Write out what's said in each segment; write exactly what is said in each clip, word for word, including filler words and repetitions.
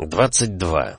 двадцать два.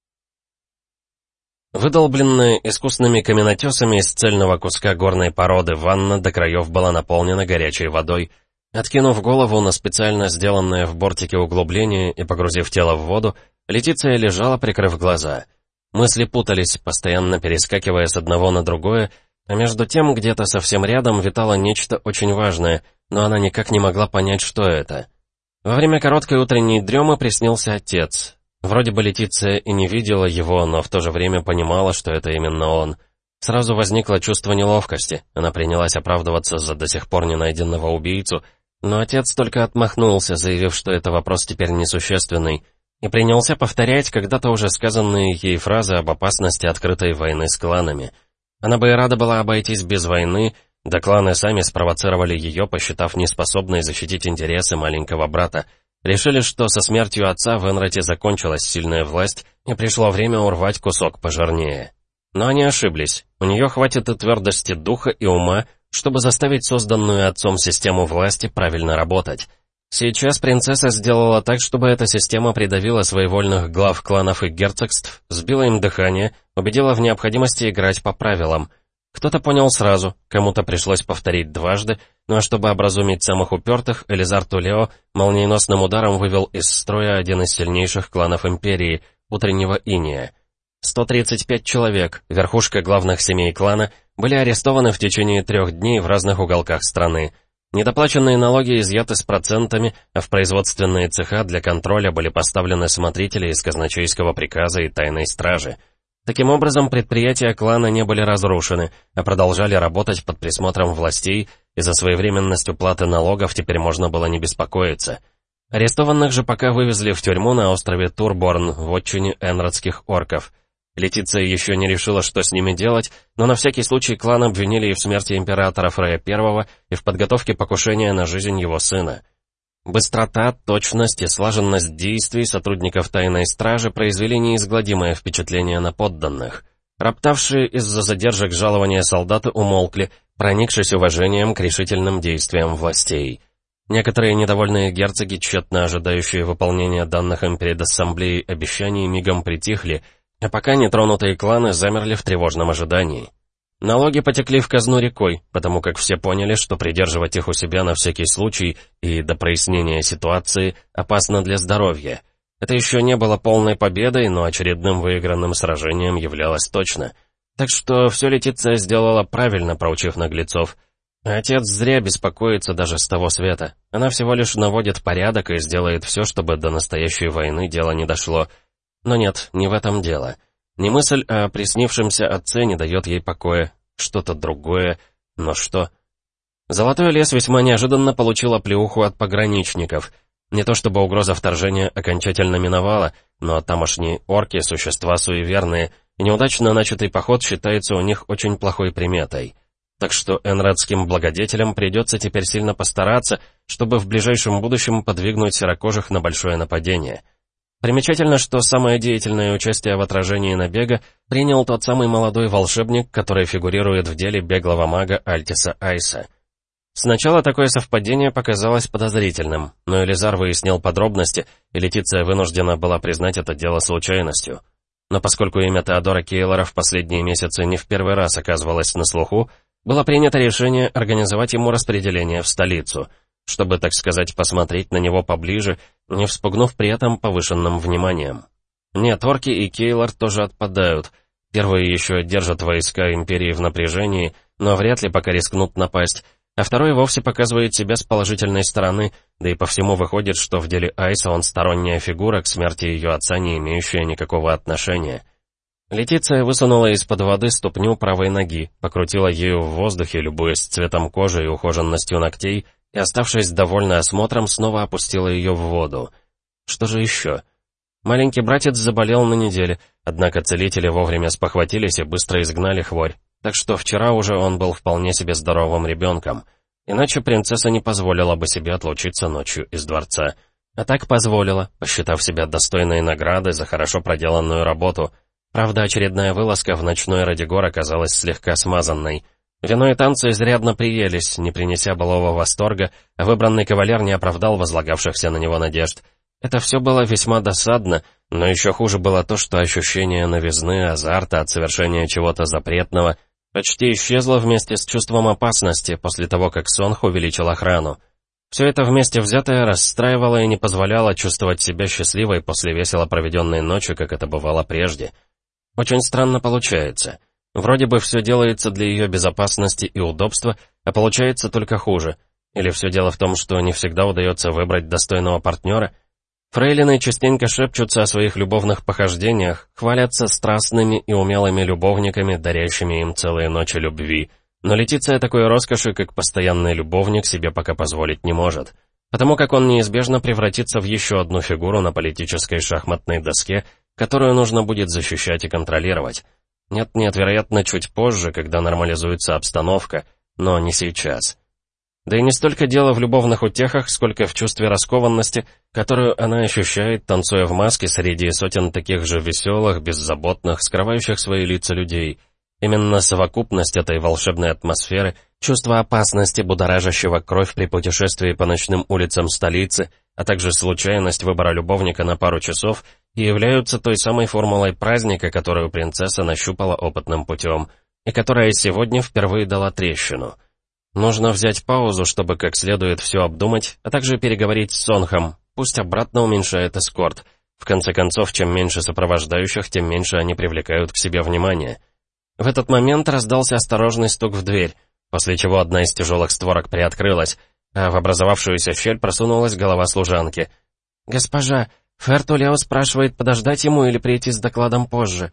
Выдолбленная искусными каменотесами из цельного куска горной породы ванна до краев была наполнена горячей водой. Откинув голову на специально сделанное в бортике углубление и погрузив тело в воду, Летиция лежала, прикрыв глаза. Мысли путались, постоянно перескакивая с одного на другое, а между тем где-то совсем рядом витало нечто очень важное, но она никак не могла понять, что это. Во время короткой утренней дремы приснился отец. Вроде бы Летиция и не видела его, но в то же время понимала, что это именно он. Сразу возникло чувство неловкости. Она принялась оправдываться за до сих пор не найденного убийцу, но отец только отмахнулся, заявив, что это вопрос теперь несущественный, и принялся повторять когда-то уже сказанные ей фразы об опасности открытой войны с кланами. Она бы и рада была обойтись без войны, да кланы сами спровоцировали ее, посчитав неспособной защитить интересы маленького брата. Решили, что со смертью отца в Энроте закончилась сильная власть, и пришло время урвать кусок пожирнее. Но они ошиблись. У нее хватит и твердости духа, и ума, чтобы заставить созданную отцом систему власти правильно работать. Сейчас принцесса сделала так, чтобы эта система придавила своевольных глав кланов и герцогств, сбила им дыхание, убедила в необходимости играть по правилам. Кто-то понял сразу, кому-то пришлось повторить дважды, ну а чтобы образумить самых упертых, Элизар Тулео молниеносным ударом вывел из строя один из сильнейших кланов Империи, Утреннего Иния. сто тридцать пять человек, верхушка главных семей клана, были арестованы в течение трех дней в разных уголках страны. Недоплаченные налоги изъяты с процентами, а в производственные цеха для контроля были поставлены смотрители из казначейского приказа и тайной стражи. Таким образом, предприятия клана не были разрушены, а продолжали работать под присмотром властей, и за своевременность уплаты налогов теперь можно было не беспокоиться. Арестованных же пока вывезли в тюрьму на острове Турборн, в отчине энротских орков. Летиция еще не решила, что с ними делать, но на всякий случай клан обвинили и в смерти императора Фрея Первого, и в подготовке покушения на жизнь его сына. Быстрота, точность и слаженность действий сотрудников тайной стражи произвели неизгладимое впечатление на подданных. Роптавшие из-за задержек жалования солдаты умолкли, проникшись уважением к решительным действиям властей. Некоторые недовольные герцоги, тщетно ожидающие выполнения данных им перед ассамблеей обещаний, мигом притихли, а пока нетронутые кланы замерли в тревожном ожидании. Налоги потекли в казну рекой, потому как все поняли, что придерживать их у себя на всякий случай и до прояснения ситуации опасно для здоровья. Это еще не было полной победой, но очередным выигранным сражением являлось точно. Так что все Летиция сделала правильно, проучив наглецов. А отец зря беспокоится даже с того света. Она всего лишь наводит порядок и сделает все, чтобы до настоящей войны дело не дошло. Но нет, не в этом дело. Не мысль о приснившемся отце не дает ей покоя. Что-то другое. Но что? Золотой лес весьма неожиданно получил оплеуху от пограничников. Не то чтобы угроза вторжения окончательно миновала, но тамошние орки — существа суеверные, и неудачно начатый поход считается у них очень плохой приметой. Так что энротским благодетелям придется теперь сильно постараться, чтобы в ближайшем будущем подвигнуть серокожих на большое нападение. Примечательно, что самое деятельное участие в отражении набега принял тот самый молодой волшебник, который фигурирует в деле беглого мага Альтиса Айса. Сначала такое совпадение показалось подозрительным, но Элизар выяснил подробности, и Летиция вынуждена была признать это дело случайностью. Но поскольку имя Теодора Кейлора в последние месяцы не в первый раз оказывалось на слуху, было принято решение организовать ему распределение в столицу, чтобы, так сказать, посмотреть на него поближе, не вспугнув при этом повышенным вниманием. Нет, орки и Кейлор тоже отпадают. Первые еще держат войска Империи в напряжении, но вряд ли пока рискнут напасть, а второй вовсе показывает себя с положительной стороны, да и по всему выходит, что в деле Айса он сторонняя фигура, к смерти ее отца не имеющая никакого отношения. Летиция высунула из-под воды ступню правой ноги, покрутила ею в воздухе, любуясь цветом кожи и ухоженностью ногтей, и, оставшись довольна осмотром, снова опустила ее в воду. Что же еще? Маленький братец заболел на неделе, однако целители вовремя спохватились и быстро изгнали хворь, так что вчера уже он был вполне себе здоровым ребенком. Иначе принцесса не позволила бы себе отлучиться ночью из дворца. А так позволила, посчитав себя достойной награды за хорошо проделанную работу. Правда, очередная вылазка в ночной Радигор оказалась слегка смазанной. Вино и танцы изрядно приелись, не принеся былого восторга, а выбранный кавалер не оправдал возлагавшихся на него надежд. Это все было весьма досадно, Но еще хуже было то, что ощущение новизны, азарта от совершения чего-то запретного почти исчезло вместе с чувством опасности после того, как Сонх увеличил охрану. Все это вместе взятое расстраивало и не позволяло чувствовать себя счастливой после весело проведенной ночи, как это бывало прежде. Очень странно получается. Вроде бы все делается для ее безопасности и удобства, а получается только хуже. Или все дело в том, что не всегда удается выбрать достойного партнера? Фрейлины частенько шепчутся о своих любовных похождениях, хвалятся страстными и умелыми любовниками, дарящими им целые ночи любви. Но Летиция такой роскоши, как постоянный любовник, себе пока позволить не может. Потому как он неизбежно превратится в еще одну фигуру на политической шахматной доске, которую нужно будет защищать и контролировать. Нет-нет, вероятно, чуть позже, когда нормализуется обстановка, но не сейчас. Да и не столько дело в любовных утехах, сколько в чувстве раскованности, которую она ощущает, танцуя в маске среди сотен таких же веселых, беззаботных, скрывающих свои лица людей. Именно совокупность этой волшебной атмосферы, чувство опасности, будоражащего кровь при путешествии по ночным улицам столицы, а также случайность выбора любовника на пару часов и являются той самой формулой праздника, которую принцесса нащупала опытным путем, и которая сегодня впервые дала трещину. Нужно взять паузу, чтобы как следует все обдумать, а также переговорить с Сонхом, пусть обратно уменьшает эскорт. В конце концов, чем меньше сопровождающих, тем меньше они привлекают к себе внимание. В этот момент раздался осторожный стук в дверь, после чего одна из тяжелых створок приоткрылась, а в образовавшуюся щель просунулась голова служанки. «Госпожа, Фертулео спрашивает, подождать ему или прийти с докладом позже?»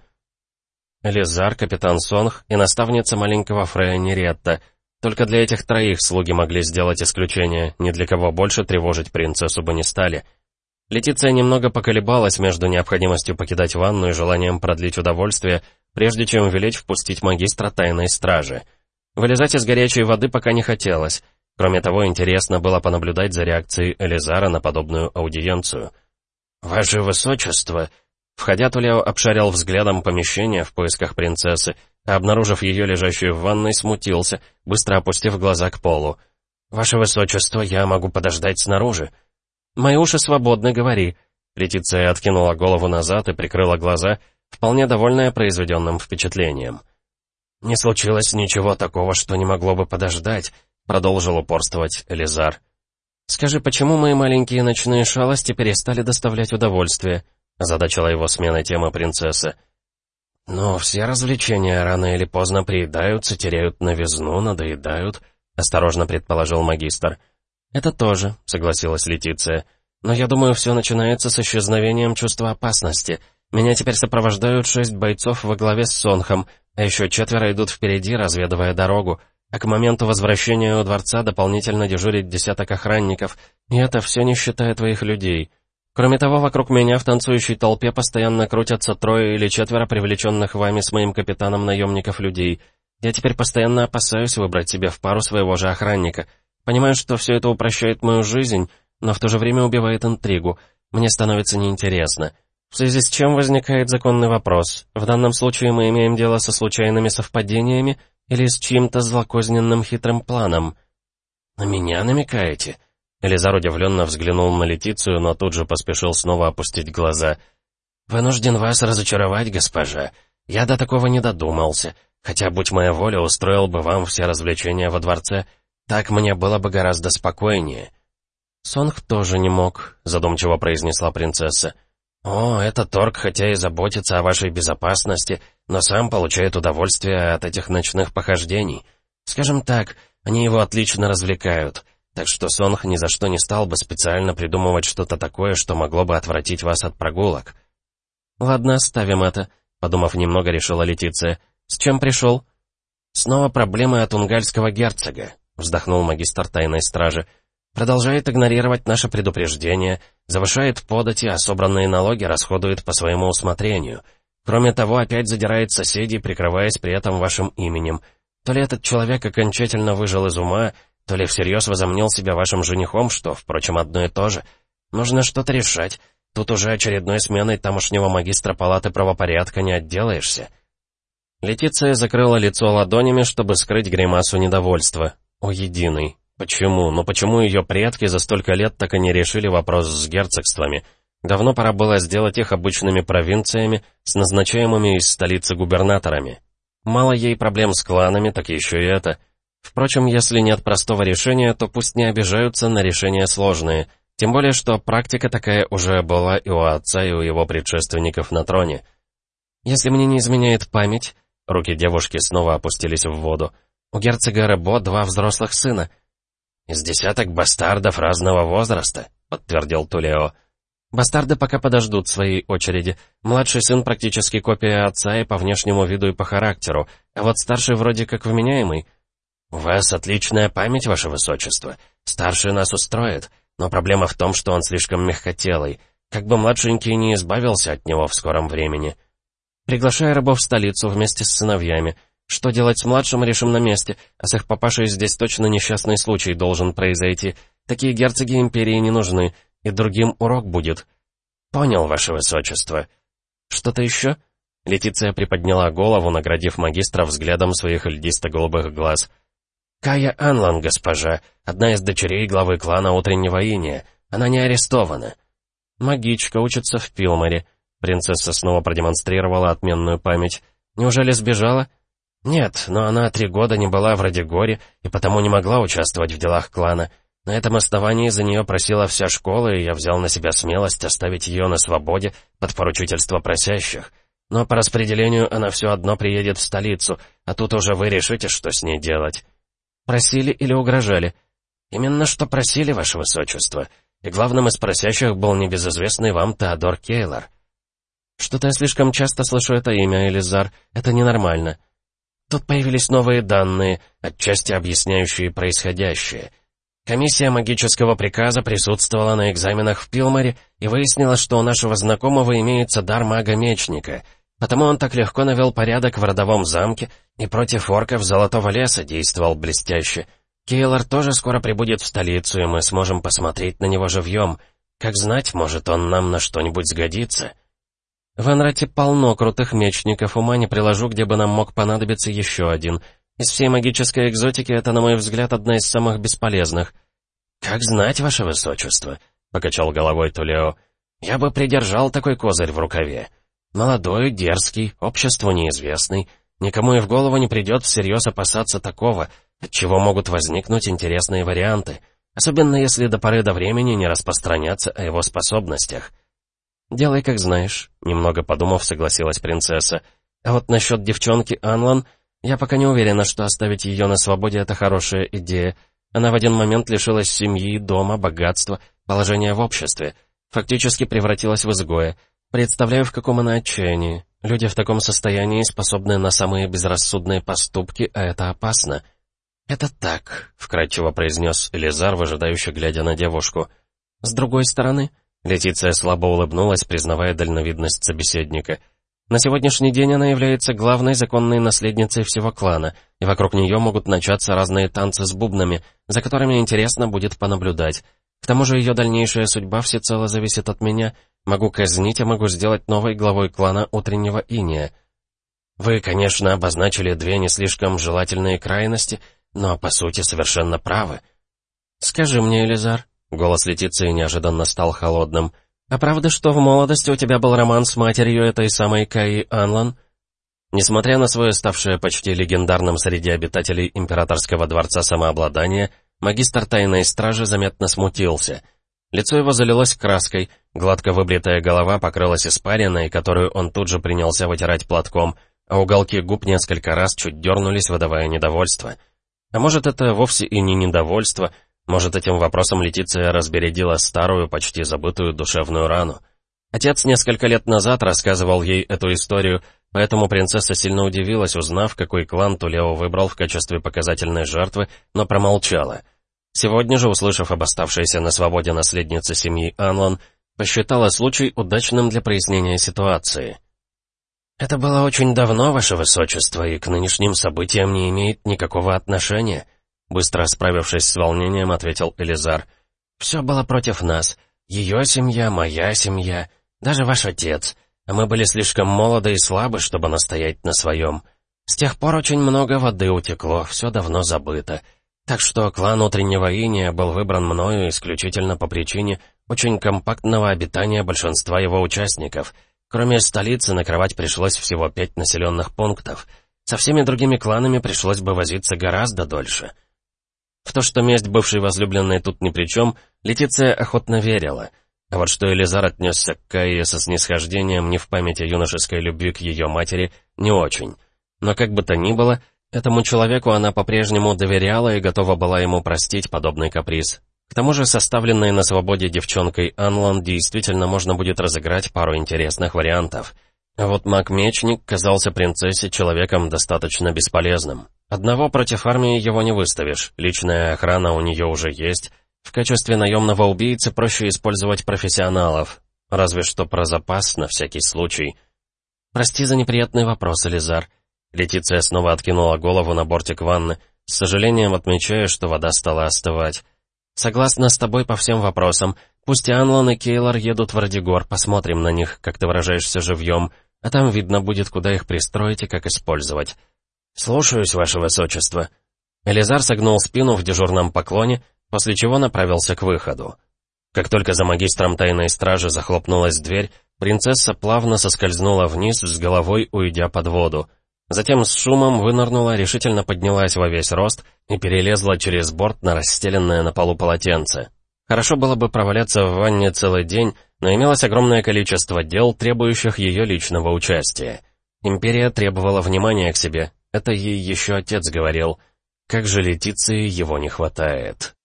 Элизар, капитан Сонх и наставница маленького Фрея Неретта. Только для этих троих слуги могли сделать исключение, ни для кого больше тревожить принцессу бы не стали. Летиция немного поколебалась между необходимостью покидать ванну и желанием продлить удовольствие, прежде чем велеть впустить магистра тайной стражи. Вылезать из горячей воды пока не хотелось. Кроме того, интересно было понаблюдать за реакцией Элизара на подобную аудиенцию. «Ваше высочество!» Входя, Тулео обшарил взглядом помещение в поисках принцессы, а, обнаружив ее лежащую в ванной, смутился, быстро опустив глаза к полу. «Ваше высочество, я могу подождать снаружи». «Мои уши свободны, говори». Летиция откинула голову назад и прикрыла глаза, вполне довольная произведенным впечатлением. «Не случилось ничего такого, что не могло бы подождать», — продолжил упорствовать Элизар. «Скажи, почему мои маленькие ночные шалости перестали доставлять удовольствие?» — озадачила его сменой темы принцесса. «Но все развлечения рано или поздно приедаются, теряют новизну, надоедают», — осторожно предположил магистр. «Это тоже», — согласилась Летиция. «Но я думаю, все начинается с исчезновением чувства опасности. Меня теперь сопровождают шесть бойцов во главе с Сонхом, а еще четверо идут впереди, разведывая дорогу, а к моменту возвращения у дворца дополнительно дежурит десяток охранников, и это все не считая твоих людей. Кроме того, вокруг меня в танцующей толпе постоянно крутятся трое или четверо привлеченных вами с моим капитаном наемников людей. Я теперь постоянно опасаюсь выбрать себе в пару своего же охранника. Понимаю, что все это упрощает мою жизнь, но в то же время убивает интригу. Мне становится неинтересно. В связи с чем возникает законный вопрос. В данном случае мы имеем дело со случайными совпадениями или с чьим-то злокозненным хитрым планом?» «На меня намекаете?» Элизар удивленно взглянул на Летицию, но тут же поспешил снова опустить глаза. «Вынужден вас разочаровать, госпожа. Я до такого не додумался. Хотя, будь моя воля, устроил бы вам все развлечения во дворце. Так мне было бы гораздо спокойнее». «Сонх тоже не мог», — задумчиво произнесла принцесса. «О, это Торг, хотя и заботится о вашей безопасности, но сам получает удовольствие от этих ночных похождений. Скажем так, они его отлично развлекают». Так что Сонх ни за что не стал бы специально придумывать что-то такое, что могло бы отвратить вас от прогулок. «Ладно, оставим это», — подумав немного, решила Летиция. «С чем пришел?» «Снова проблемы от унгальского герцога», — вздохнул магистр тайной стражи. «Продолжает игнорировать наши предупреждения, завышает подати, а собранные налоги расходует по своему усмотрению. Кроме того, опять задирает соседей, прикрываясь при этом вашим именем. То ли этот человек окончательно выжил из ума, то ли всерьез возомнил себя вашим женихом, что, впрочем, одно и то же. Нужно что-то решать. Тут уже очередной сменой тамошнего магистра палаты правопорядка не отделаешься». Летиция закрыла лицо ладонями, чтобы скрыть гримасу недовольства. О, единый. Почему? Ну почему ее предки за столько лет так и не решили вопрос с герцогствами? Давно пора было сделать их обычными провинциями с назначаемыми из столицы губернаторами. Мало ей проблем с кланами, так еще и это. Впрочем, если нет простого решения, то пусть не обижаются на решения сложные, тем более, что практика такая уже была и у отца, и у его предшественников на троне. Если мне не изменяет память, руки девушки снова опустились в воду, у герцога Ребо два взрослых сына. «Из десяток бастардов разного возраста», — подтвердил Тулео. «Бастарды пока подождут своей очереди. Младший сын практически копия отца и по внешнему виду, и по характеру, а вот старший вроде как вменяемый». «У вас отличная память, ваше высочество. Старший нас устроит, но проблема в том, что он слишком мягкотелый. Как бы младшенький не избавился от него в скором времени». «Приглашай рабов в столицу вместе с сыновьями. Что делать с младшим, решим на месте, а с их папашей здесь точно несчастный случай должен произойти. Такие герцоги империи не нужны, и другим урок будет». «Понял, ваше высочество». «Что-то еще?» Летиция приподняла голову, наградив магистра взглядом своих льдисто-голубых глаз. «Кая Анлан, госпожа, одна из дочерей главы клана Утреннего Иния. Она не арестована». «Магичка, учится в Пилморе». Принцесса снова продемонстрировала отменную память. «Неужели сбежала?» «Нет, но она три года не была в Радигоре и потому не могла участвовать в делах клана. На этом основании за нее просила вся школа, и я взял на себя смелость оставить ее на свободе под поручительство просящих. Но по распределению она все одно приедет в столицу, а тут уже вы решите, что с ней делать». «Просили или угрожали?» «Именно что просили, ваше высочество. И главным из просящих был небезызвестный вам Теодор Кейлор». «Что-то я слишком часто слышу это имя, Элизар. Это ненормально». Тут появились новые данные, отчасти объясняющие происходящее. Комиссия магического приказа присутствовала на экзаменах в Пилморе и выяснила, что у нашего знакомого имеется дар мага-мечника, потому он так легко навел порядок в родовом замке и против орков Золотого леса действовал блестяще. Кейлор тоже скоро прибудет в столицу, и мы сможем посмотреть на него живьем. Как знать, может, он нам на что-нибудь сгодится. В Энрате полно крутых мечников, ума не приложу, где бы нам мог понадобиться еще один. Из всей магической экзотики это, на мой взгляд, одна из самых бесполезных. «Как знать, ваше высочество», — покачал головой Тулео. «Я бы придержал такой козырь в рукаве. Молодой, дерзкий, обществу неизвестный. Никому и в голову не придет всерьез опасаться такого, от чего могут возникнуть интересные варианты, особенно если до поры до времени не распространяться о его способностях». «Делай, как знаешь», — немного подумав, согласилась принцесса. «А вот насчет девчонки Анлан, я пока не уверена, что оставить ее на свободе — это хорошая идея. Она в один момент лишилась семьи, дома, богатства, положения в обществе. Фактически превратилась в изгоя. Представляю, в каком она отчаянии. Люди в таком состоянии способны на самые безрассудные поступки, а это опасно». «Это так», — вкратчиво произнес Элизар, выжидающе глядя на девушку. «С другой стороны...» Летиция слабо улыбнулась, признавая дальновидность собеседника. «На сегодняшний день она является главной законной наследницей всего клана, и вокруг нее могут начаться разные танцы с бубнами, за которыми интересно будет понаблюдать. К тому же ее дальнейшая судьба всецело зависит от меня. Могу казнить, а могу сделать новой главой клана Утреннего Иния». «Вы, конечно, обозначили две не слишком желательные крайности, но, по сути, совершенно правы». «Скажи мне, Элизар...» Голос Летиции неожиданно стал холодным. «А правда, что в молодости у тебя был роман с матерью этой самой Каи Анлан?» Несмотря на свое ставшее почти легендарным среди обитателей императорского дворца самообладания, магистр тайной стражи заметно смутился. Лицо его залилось краской, гладко выбритая голова покрылась испариной, которую он тут же принялся вытирать платком, а уголки губ несколько раз чуть дернулись, выдавая недовольство. А может, это вовсе и не недовольство. Может, этим вопросом Летиция разбередила старую, почти забытую душевную рану. Отец несколько лет назад рассказывал ей эту историю, поэтому принцесса сильно удивилась, узнав, какой клан Тулео выбрал в качестве показательной жертвы, но промолчала. Сегодня же, услышав об оставшейся на свободе наследнице семьи Анлан, посчитала случай удачным для прояснения ситуации. «Это было очень давно, ваше высочество, и к нынешним событиям не имеет никакого отношения», быстро справившись с волнением, ответил Элизар. «Все было против нас. Ее семья, моя семья, даже ваш отец. А мы были слишком молоды и слабы, чтобы настоять на своем. С тех пор очень много воды утекло, все давно забыто. Так что клан Утреннего Иния был выбран мною исключительно по причине очень компактного обитания большинства его участников. Кроме столицы, накрывать пришлось всего пять населенных пунктов. Со всеми другими кланами пришлось бы возиться гораздо дольше. В то, что месть бывшей возлюбленной тут ни при чем, Летиция охотно верила. А вот что Элизар отнесся к Кайе со снисхождением не в памяти юношеской любви к ее матери, не очень. Но как бы то ни было, этому человеку она по-прежнему доверяла и готова была ему простить подобный каприз. К тому же составленной на свободе девчонкой Анлан действительно можно будет разыграть пару интересных вариантов. А вот маг-мечник казался принцессе человеком достаточно бесполезным. Одного против армии его не выставишь, личная охрана у нее уже есть. В качестве наемного убийцы проще использовать профессионалов, разве что про запас на всякий случай. «Прости за неприятный вопрос, Элизар». Летиция снова откинула голову на бортик ванны, с сожалением отмечая, что вода стала остывать. «Согласна с тобой по всем вопросам. Пусть и Анлан, и Кейлар едут в Радигор, посмотрим на них, как ты выражаешься, живьем, а там видно будет, куда их пристроить и как использовать». «Слушаюсь, ваше высочество». Элизар согнул спину в дежурном поклоне, после чего направился к выходу. Как только за магистром тайной стражи захлопнулась дверь, принцесса плавно соскользнула вниз, с головой уйдя под воду. Затем с шумом вынырнула, решительно поднялась во весь рост и перелезла через борт на расстеленное на полу полотенце. Хорошо было бы проваляться в ванне целый день, но имелось огромное количество дел, требующих ее личного участия. Империя требовала внимания к себе, это ей еще отец говорил. Как же Летиции его не хватает.